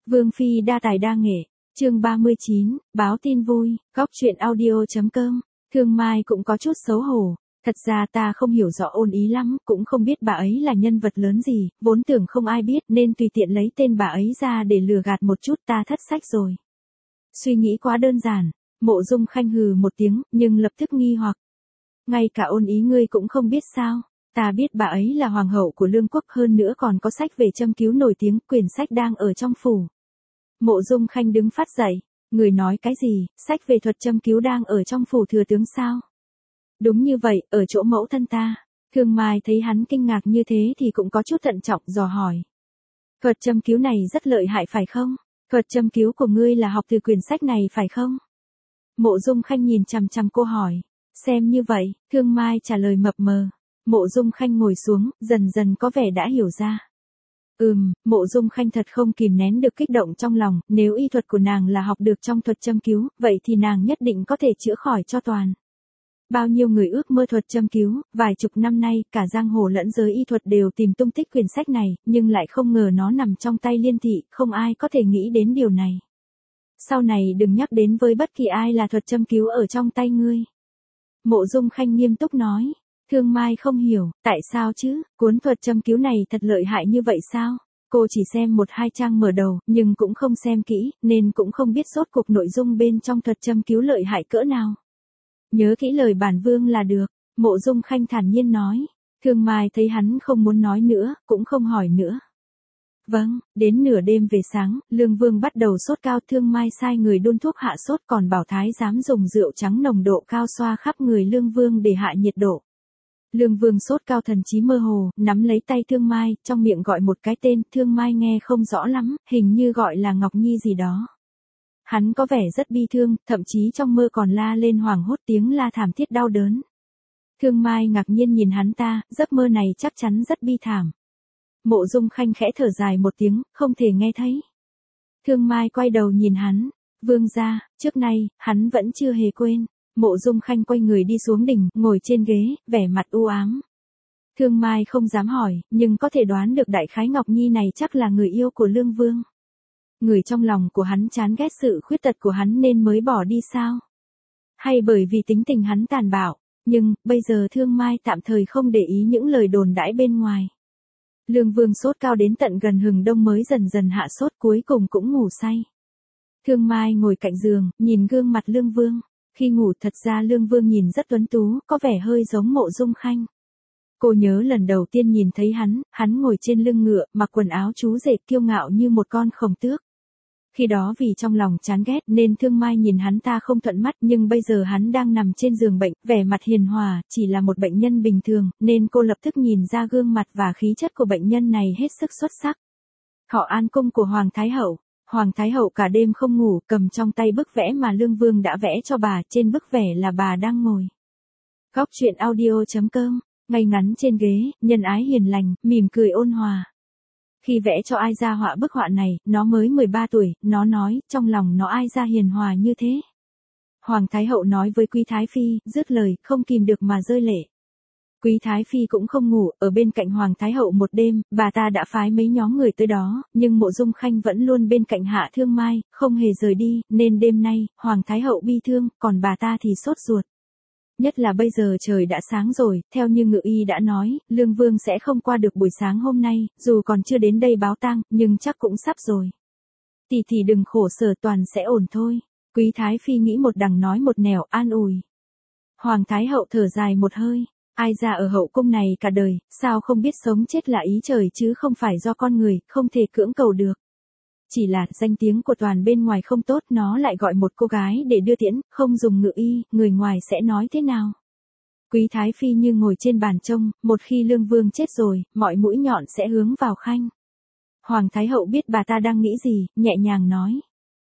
Vương phi đa tài đa nghệ, chương 39, báo tin vui, góc truyện audio.com. Thương Mai cũng có chút xấu hổ, thật ra ta không hiểu rõ Ôn Ý lắm, cũng không biết bà ấy là nhân vật lớn gì, vốn tưởng không ai biết nên tùy tiện lấy tên bà ấy ra để lừa gạt một chút, ta thất sách rồi. Suy nghĩ quá đơn giản, Mộ Dung Khanh hừ một tiếng, nhưng lập tức nghi hoặc. Ngay cả Ôn Ý ngươi cũng không biết sao? Ta biết bà ấy là hoàng hậu của Lương quốc, hơn nữa còn có sách về châm cứu nổi tiếng, quyển sách đang ở trong phủ. Mộ Dung Khanh đứng phát dậy, người nói cái gì, sách về thuật châm cứu đang ở trong phủ thừa tướng sao? Đúng như vậy, ở chỗ mẫu thân ta. Thương Mai thấy hắn kinh ngạc như thế thì cũng có chút thận trọng dò hỏi. Thuật châm cứu này rất lợi hại phải không? Thuật châm cứu của ngươi là học từ quyển sách này phải không? Mộ Dung Khanh nhìn chằm chằm cô hỏi. Xem như vậy, Thương Mai trả lời mập mờ. Mộ Dung Khanh ngồi xuống, dần dần có vẻ đã hiểu ra. Mộ Dung Khanh thật không kìm nén được kích động trong lòng, nếu y thuật của nàng là học được trong thuật châm cứu, vậy thì nàng nhất định có thể chữa khỏi cho toàn. Bao nhiêu người ước mơ thuật châm cứu, vài chục năm nay, cả giang hồ lẫn giới y thuật đều tìm tung tích quyển sách này, nhưng lại không ngờ nó nằm trong tay Liên thị, không ai có thể nghĩ đến điều này. Sau này đừng nhắc đến với bất kỳ ai là thuật châm cứu ở trong tay ngươi. Mộ Dung Khanh nghiêm túc nói. Thương Mai không hiểu, tại sao chứ, cuốn thuật châm cứu này thật lợi hại như vậy sao? Cô chỉ xem 1-2 trang mở đầu, nhưng cũng không xem kỹ, nên cũng không biết rốt cuộc nội dung bên trong thuật châm cứu lợi hại cỡ nào. Nhớ kỹ lời bản vương là được, Mộ Dung Khanh thản nhiên nói. Thương Mai thấy hắn không muốn nói nữa, cũng không hỏi nữa. Vâng, đến nửa đêm về sáng, Lương Vương bắt đầu sốt cao. Thương Mai sai người đun thuốc hạ sốt, còn bảo thái giám dùng rượu trắng nồng độ cao xoa khắp người Lương Vương để hạ nhiệt độ. Lương Vương sốt cao thần trí mơ hồ, nắm lấy tay Thương Mai, trong miệng gọi một cái tên, Thương Mai nghe không rõ lắm, hình như gọi là Ngọc Nhi gì đó. Hắn có vẻ rất bi thương, thậm chí trong mơ còn la lên hoảng hốt, tiếng la thảm thiết đau đớn. Thương Mai ngạc nhiên nhìn hắn ta, giấc mơ này chắc chắn rất bi thảm. Mộ Dung Khanh khẽ thở dài một tiếng, không thể nghe thấy. Thương Mai quay đầu nhìn hắn, vương gia, trước nay, hắn vẫn chưa hề quên. Mộ Dung Khanh quay người đi xuống đỉnh, ngồi trên ghế, vẻ mặt u ám. Thương Mai không dám hỏi, nhưng có thể đoán được đại khái Ngọc Nhi này chắc là người yêu của Lương Vương. Người trong lòng của hắn chán ghét sự khuyết tật của hắn nên mới bỏ đi sao? Hay bởi vì tính tình hắn tàn bạo, nhưng, bây giờ Thương Mai tạm thời không để ý những lời đồn đãi bên ngoài. Lương Vương sốt cao đến tận gần hừng đông mới dần dần hạ sốt, cuối cùng cũng ngủ say. Thương Mai ngồi cạnh giường, nhìn gương mặt Lương Vương. Khi ngủ thật ra Lương Vương nhìn rất tuấn tú, có vẻ hơi giống Mộ Dung Khanh. Cô nhớ lần đầu tiên nhìn thấy hắn ngồi trên lưng ngựa, mặc quần áo chú rể kiêu ngạo như một con khổng tước. Khi đó vì trong lòng chán ghét nên Thương Mai nhìn hắn ta không thuận mắt, nhưng bây giờ hắn đang nằm trên giường bệnh, vẻ mặt hiền hòa, chỉ là một bệnh nhân bình thường, nên cô lập tức nhìn ra gương mặt và khí chất của bệnh nhân này hết sức xuất sắc. Thọ An cung của Hoàng Thái Hậu. Hoàng Thái Hậu cả đêm không ngủ, cầm trong tay bức vẽ mà Lương Vương đã vẽ cho bà, trên bức vẽ là bà đang ngồi. Góc truyện audio.com, ngay ngắn trên ghế, nhân ái hiền lành, mỉm cười ôn hòa. Khi vẽ cho Ai Gia họa bức họa này, nó mới 13 tuổi, nó nói, trong lòng nó Ai Gia hiền hòa như thế. Hoàng Thái Hậu nói với Quý Thái Phi, dứt lời, không kìm được mà rơi lệ. Quý Thái Phi cũng không ngủ, ở bên cạnh Hoàng Thái Hậu một đêm, bà ta đã phái mấy nhóm người tới đó, nhưng Mộ Dung Khanh vẫn luôn bên cạnh Hạ Thương Mai, không hề rời đi, nên đêm nay, Hoàng Thái Hậu bi thương, còn bà ta thì sốt ruột. Nhất là bây giờ trời đã sáng rồi, theo như Ngự Y đã nói, Lương Vương sẽ không qua được buổi sáng hôm nay, dù còn chưa đến đây báo tang, nhưng chắc cũng sắp rồi. Tỷ tỷ đừng khổ sở, toàn sẽ ổn thôi. Quý Thái Phi nghĩ một đằng nói một nẻo, an ủi. Hoàng Thái Hậu thở dài một hơi. Ai Gia ở hậu cung này cả đời, sao không biết sống chết là ý trời chứ không phải do con người, không thể cưỡng cầu được. Chỉ là danh tiếng của toàn bên ngoài không tốt, nó lại gọi một cô gái để đưa tiễn, không dùng Ngự Y, người ngoài sẽ nói thế nào? Quý Thái Phi như ngồi trên bàn trông, một khi Lương Vương chết rồi, mọi mũi nhọn sẽ hướng vào Khanh. Hoàng Thái Hậu biết bà ta đang nghĩ gì, nhẹ nhàng nói.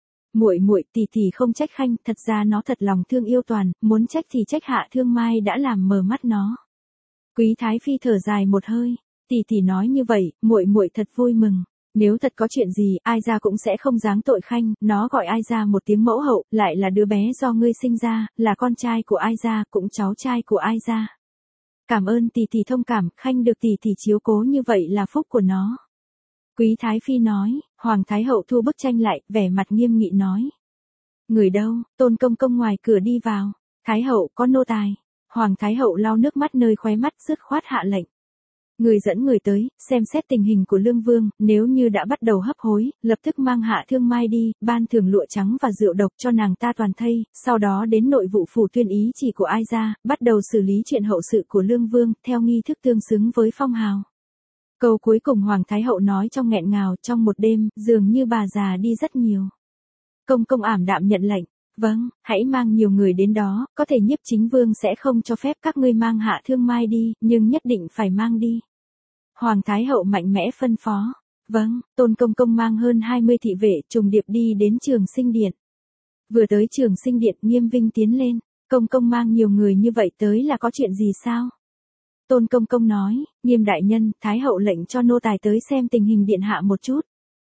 Muội tỷ tỷ không trách Khanh, thật ra nó thật lòng thương yêu toàn, muốn trách thì trách Hạ Thương Mai đã làm mờ mắt nó. Quý Thái Phi thở dài một hơi, tỷ tỷ nói như vậy, muội thật vui mừng. Nếu thật có chuyện gì, Ai Gia cũng sẽ không giáng tội Khanh, nó gọi Ai Gia một tiếng mẫu hậu, lại là đứa bé do ngươi sinh ra, là con trai của Ai Gia, cũng cháu trai của Ai Gia. Cảm ơn tỷ tỷ thông cảm, Khanh được tỷ tỷ chiếu cố như vậy là phúc của nó. Quý Thái Phi nói, Hoàng Thái Hậu thu bức tranh lại, vẻ mặt nghiêm nghị nói. Người đâu? Tôn Công Công ngoài cửa đi vào. Thái Hậu có nô tài. Hoàng Thái Hậu lau nước mắt nơi khóe mắt dứt khoát hạ lệnh. Người dẫn người tới, xem xét tình hình của Lương Vương, nếu như đã bắt đầu hấp hối, lập tức mang Hạ Thương Mai đi, ban thưởng lụa trắng và rượu độc cho nàng ta toàn thây, sau đó đến nội vụ phủ tuyên ý chỉ của ai ra, bắt đầu xử lý chuyện hậu sự của Lương Vương, theo nghi thức tương xứng với phong hào. Câu cuối cùng Hoàng Thái Hậu nói trong nghẹn ngào, trong một đêm, dường như bà già đi rất nhiều. Công công ảm đạm nhận lệnh. Vâng, hãy mang nhiều người đến đó, có thể Nhiếp Chính Vương sẽ không cho phép các ngươi mang Hạ Thương Mai đi, nhưng nhất định phải mang đi. Hoàng Thái Hậu mạnh mẽ phân phó. Vâng, Tôn Công Công mang hơn 20 thị vệ trùng điệp đi đến Trường Sinh Điện. Vừa tới Trường Sinh Điện, Nghiêm Vinh tiến lên. Công Công mang nhiều người như vậy tới là có chuyện gì sao? Tôn Công Công nói, Nghiêm đại nhân, Thái Hậu lệnh cho nô tài tới xem tình hình điện hạ một chút.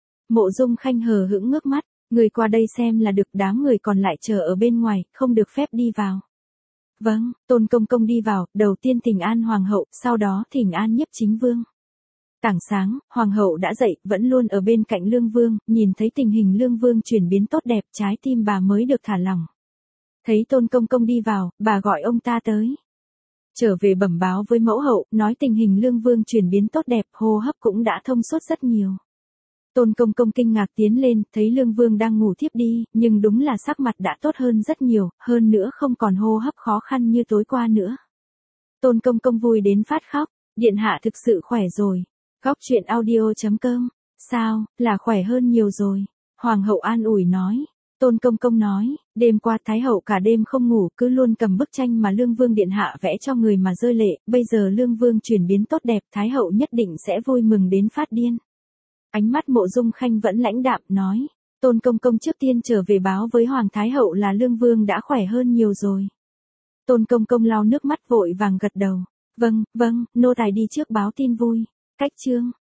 Mộ Dung Khanh hờ hững ngước mắt, người qua đây xem là được, đám người còn lại chờ ở bên ngoài, không được phép đi vào. Vâng, Tôn Công Công đi vào, đầu tiên thỉnh an Hoàng hậu, sau đó thỉnh an Nhiếp Chính Vương. Tảng sáng, Hoàng hậu đã dậy, vẫn luôn ở bên cạnh Lương Vương, nhìn thấy tình hình Lương Vương chuyển biến tốt đẹp, trái tim bà mới được thả lỏng. Thấy Tôn Công Công đi vào, bà gọi ông ta tới. Trở về bẩm báo với mẫu hậu, nói tình hình Lương Vương chuyển biến tốt đẹp, hô hấp cũng đã thông suốt rất nhiều. Tôn Công Công kinh ngạc tiến lên, thấy Lương Vương đang ngủ thiếp đi, nhưng đúng là sắc mặt đã tốt hơn rất nhiều, hơn nữa không còn hô hấp khó khăn như tối qua nữa. Tôn Công Công vui đến phát khóc, điện hạ thực sự khỏe rồi. Góc truyện audio.com, sao, là khỏe hơn nhiều rồi. Hoàng hậu an ủi nói. Tôn Công Công nói, đêm qua Thái Hậu cả đêm không ngủ, cứ luôn cầm bức tranh mà Lương Vương điện hạ vẽ cho người mà rơi lệ, bây giờ Lương Vương chuyển biến tốt đẹp, Thái Hậu nhất định sẽ vui mừng đến phát điên. Ánh mắt Mộ Dung Khanh vẫn lãnh đạm, nói, Tôn Công Công trước tiên trở về báo với Hoàng Thái Hậu là Lương Vương đã khỏe hơn nhiều rồi. Tôn Công Công lau nước mắt vội vàng gật đầu, vâng, nô tài đi trước báo tin vui. Cách chương